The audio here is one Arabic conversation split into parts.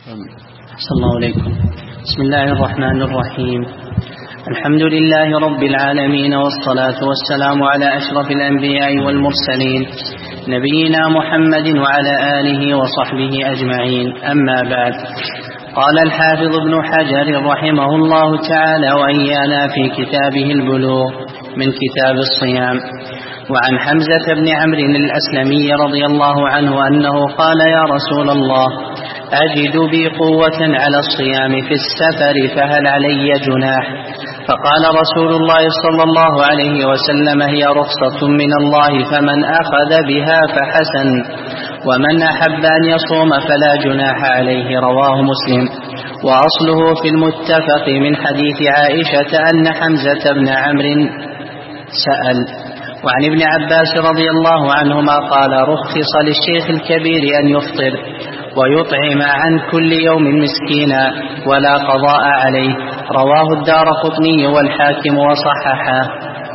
صلى الله عليكم. بسم الله الرحمن الرحيم. الحمد لله رب العالمين، والصلاة والسلام على أشرف الأنبياء والمرسلين، نبينا محمد وعلى آله وصحبه أجمعين. أما بعد، قال الحافظ ابن حجر رحمه الله تعالى وإيانا في كتابه البلوغ من كتاب الصيام: وعن حمزة بن عمرو الأسلمي رضي الله عنه أنه قال: يا رسول الله، أجد بي قوة على الصيام في السفر، فهل علي جناح؟ فقال رسول الله صلى الله عليه وسلم: هي رخصة من الله، فمن أخذ بها فحسن، ومن أحب أن يصوم فلا جناح عليه. رواه مسلم. وأصله في المتفق من حديث عائشة أن حمزة بن عمرو سأل. وعن ابن عباس رضي الله عنهما قال: رخص للشيخ الكبير أن يفطر ويطعم عن كل يوم مسكينا ولا قضاء عليه. رواه الدارقطني والحاكم وصححه.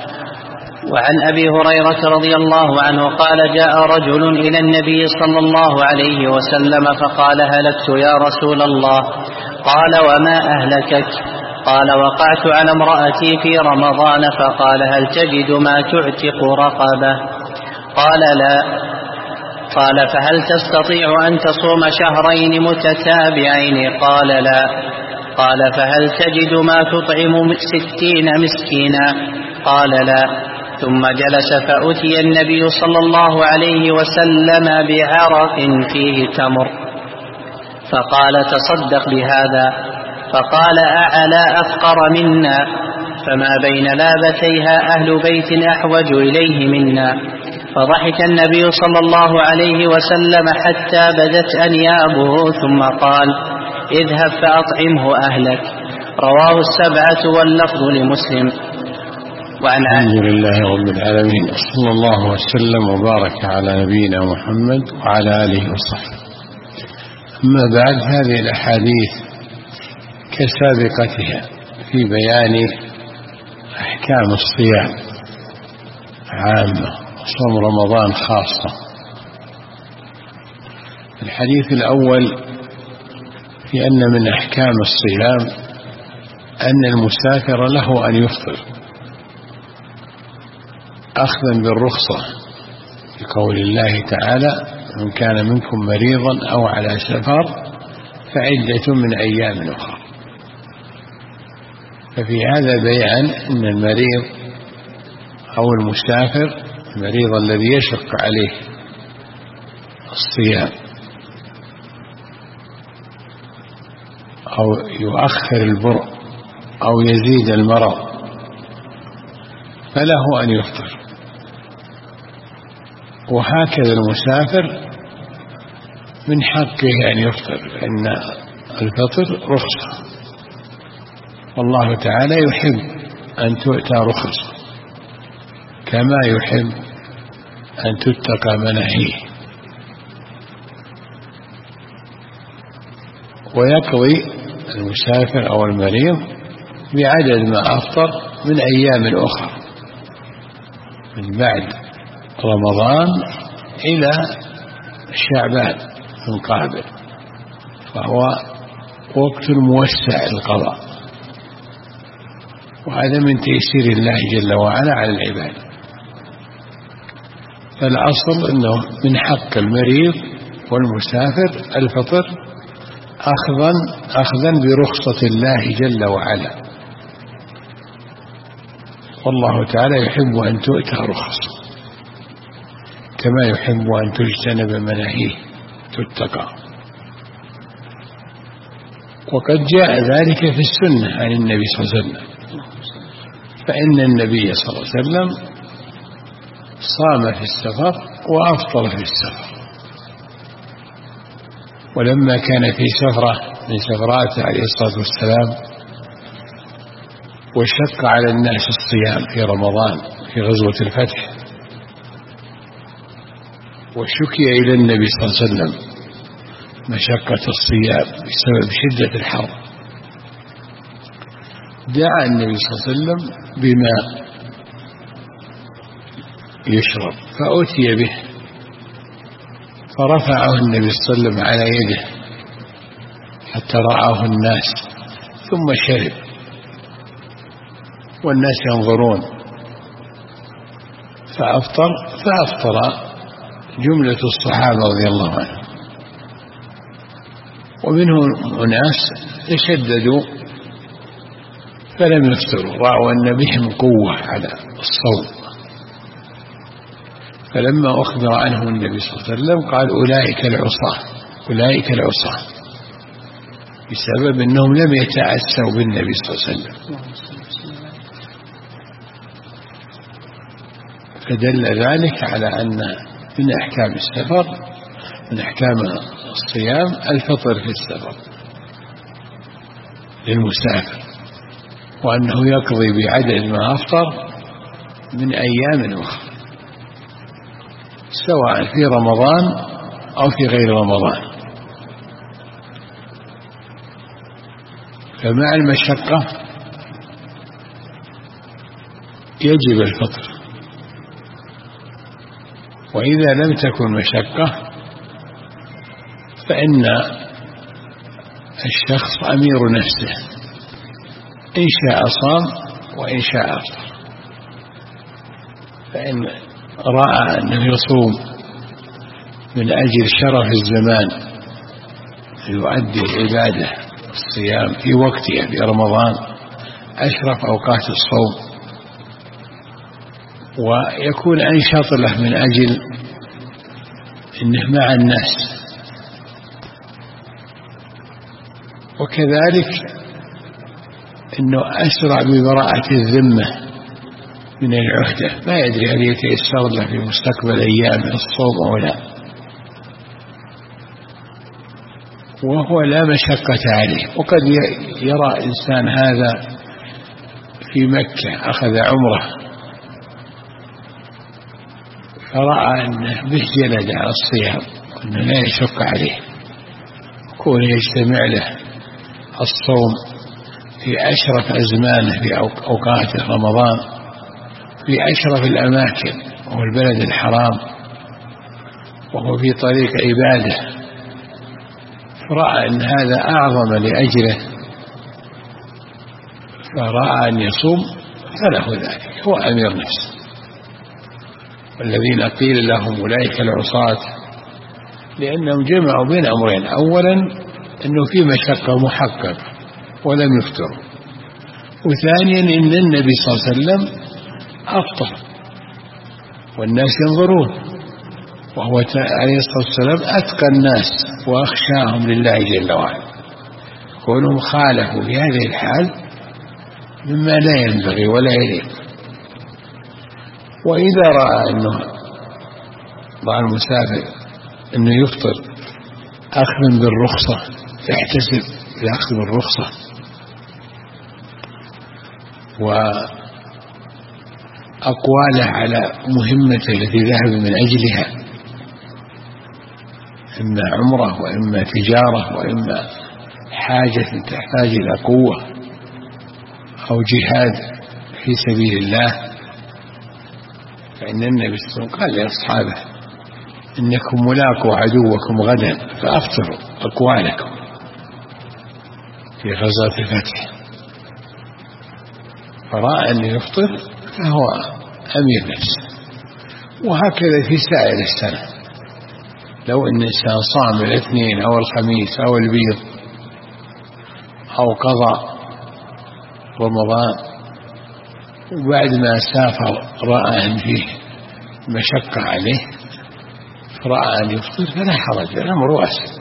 وعن أبي هريرة رضي الله عنه قال: جاء رجل إلى النبي صلى الله عليه وسلم فقال: هلكت يا رسول الله. قال: وما أهلكك؟ قال: وقعت على امرأتي في رمضان. فقال: هل تجد ما تعتق رقبة؟ قال: لا. قال: فهل تستطيع أن تصوم شهرين متتابعين؟ قال: لا. قال: فهل تجد ما تطعم 60 مسكينا؟ قال: لا. ثم جلس فأتي النبي صلى الله عليه وسلم بعرق فيه تمر، فقال: تصدق بهذا. فقال: أعلى أفقر منا، فما بين لابتيها أهل بيت أحوج إليه منا. فضحك النبي صلى الله عليه وسلم حتى بدت أنيابه، ثم قال: اذهب فأطعمه أهلك. رواه السبعة واللفظ لمسلم. الحمد لله رب العالمين، صلى الله وسلم وبارك على نبينا محمد وعلى آله وصحبه. أما بعد، هذه الأحاديث كسابقتها في بيان أحكام الصيام عامة وصوم رمضان خاصة. الحديث الأول في أن من أحكام الصيام أن المسافر له أن يفطر أخذا بالرخصة لقول الله تعالى: من كان منكم مريضا أو على سفر فعدة من أيام أخرى. ففي هذا بيان أن المريض أو المسافر، المريض الذي يشق عليه الصيام أو يؤخر البرء أو يزيد المرض، فله أن يفطر. وهكذا المسافر من حقه أن يفطر، لأن الفطر رخصة، والله تعالى يحب أن تؤتى رخص كما يحب أن تتقى مناهيه. ويقضي المسافر أو المريض بعدد ما أفطر من أيام أخرى من بعد رمضان إلى شعبان القابل، فهو وقت موسع القضاء، وهذا من تيسير الله جل وعلا على العباد. فالأصل أنه من حق المريض والمسافر الفطر أخذا برخصة الله جل وعلا، والله تعالى يحب أن تؤتى رخص كما يحب أن تجتنب مناهيه تتقى. وقد جاء ذلك في السنة عن النبي صلى الله عليه وسلم، فإن النبي صلى الله عليه وسلم صام في السفر وأفطر في السفر. ولما كان في سفرة من سفراته عليه الصلاة والسلام وشق على الناس الصيام في رمضان في غزوة الفتح، وشكي إلى النبي صلى الله عليه وسلم مشقة الصيام بسبب شدة الحر، دعا النبي صلى الله عليه وسلم بماء يشرب، فأتي به فرفعه النبي صلى الله عليه وسلم على يده حتى رآه الناس ثم شرب والناس ينظرون فأفطر جملة الصحابة رضي الله عنهم. ومنهم أناس تشددوا فلم يفطروا، رأوا أن بهم قوة على الصوم، فلما أخبر عنهم النبي صلى الله عليه وسلم قال أولئك العصاة بسبب أنهم لم يتأسوا بالنبي صلى الله عليه وسلم. فدل ذلك على أن من أحكام السفر، من أحكام الصيام الفطر في السفر للمسافر، وأنه يقضي بعدد ما أفطر من أيام أخرى سواء في رمضان أو في غير رمضان. فمع المشقة يجب الفطر، وإذا لم تكن مشقة فإن الشخص أمير نفسه، إن شاء صام وإن شاء أفطر. فإن رأى أنه يصوم من أجل شرف الزمان يؤدي العبادة الصيام في وقتها في رمضان أشرف أوقات الصوم، ويكون أنشط له من أجل أنه مع الناس. وكذلك أنه أسرع ببراءة الذمة من العهدة، ما يدري هل يتيسر له في مستقبل أيام الصوم أو لا، وهو لا مشقة عليه. وقد يرى إنسان هذا في مكة أخذ عمره فرأى أنه به جلد على الصيام وأنه لا يشق عليه، كون يجتمع له الصوم في أشرف أزمانه في أوقات رمضان في أشرف الأماكن وهو البلد الحرام وهو في طريق عباده، فرأى أن هذا أعظم لأجله فرأى أن يصوم فله ذلك، هو أمير نفسه. والذين قيل لهم أولئك العصاة لأنهم جمعوا بين أمرين: أولا أنه في مشقة محققة ولم يفطروا، وثانيا أن النبي صلى الله عليه وسلم أفطر والناس ينظرون، وهو عليه الصلاة والسلام أتقى الناس وأخشاهم لله جل وعلا، كونهم خالفوا في هذه الحال مما لا ينبغي ولا يليق. وإذا رأى أنه مع المسافر أنه يفطر أخذ بالرخصة يحتسب الأخذ بالرخصة وأقواله على مهمته التي ذهب من أجلها، إما عمره وإما تجارة وإما حاجة تحتاج إلى قوة أو جهاد في سبيل الله، فإن النبي صلى الله عليه وسلم قال لأصحابه: إنكم ملاقوا عدوكم غدا فأفطروا أقوالكم في غزوة الفتح. فرأى أن يفطر فهو أمير نفسه. وهكذا في سائر السنة، لو أن الإنسان صام الاثنين أو الخميس أو البيض أو قضى رمضان وبعد ما سافر رأى أن فيه مشقة عليه فرأى أن يفطر فلا حرج، الأمر واسع.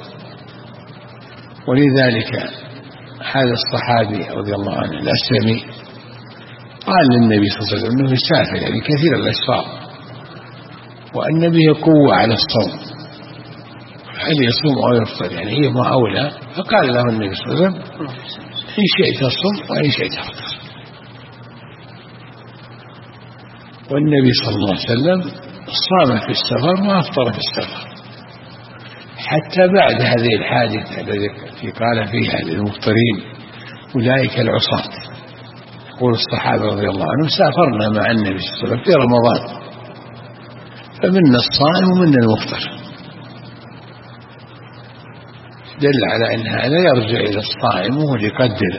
ولذلك هذا الصحابي رضي الله عنه الأسلمي قال للنبي صلى الله عليه وسلم أنه يسافر يعني كثير الأسفار وأن به قوة على الصوم، هل يصوم أو يفطر يعني هي ما أولى؟ فقال له النبي صلى الله عليه وسلم: إن شئت الصوم وإن شئت أفطر. والنبي صلى الله عليه وسلم صام في السفر وأفطر في السفر حتى بعد هذه الحادثة التي قال فيها للمفطرين: أولئك العصاة. يقول الصحابة رضي الله عنهم: سافرنا مع النبي صلى الله عليه وسلم في رمضان فمنا الصائم ومنا المفطر. دل على أن هذا يرجع إلى الصائم وهو اللي يقدر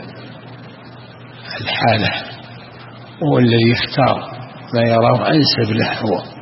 الحالة، هو الذي يختار ما يراه أنسب له هو.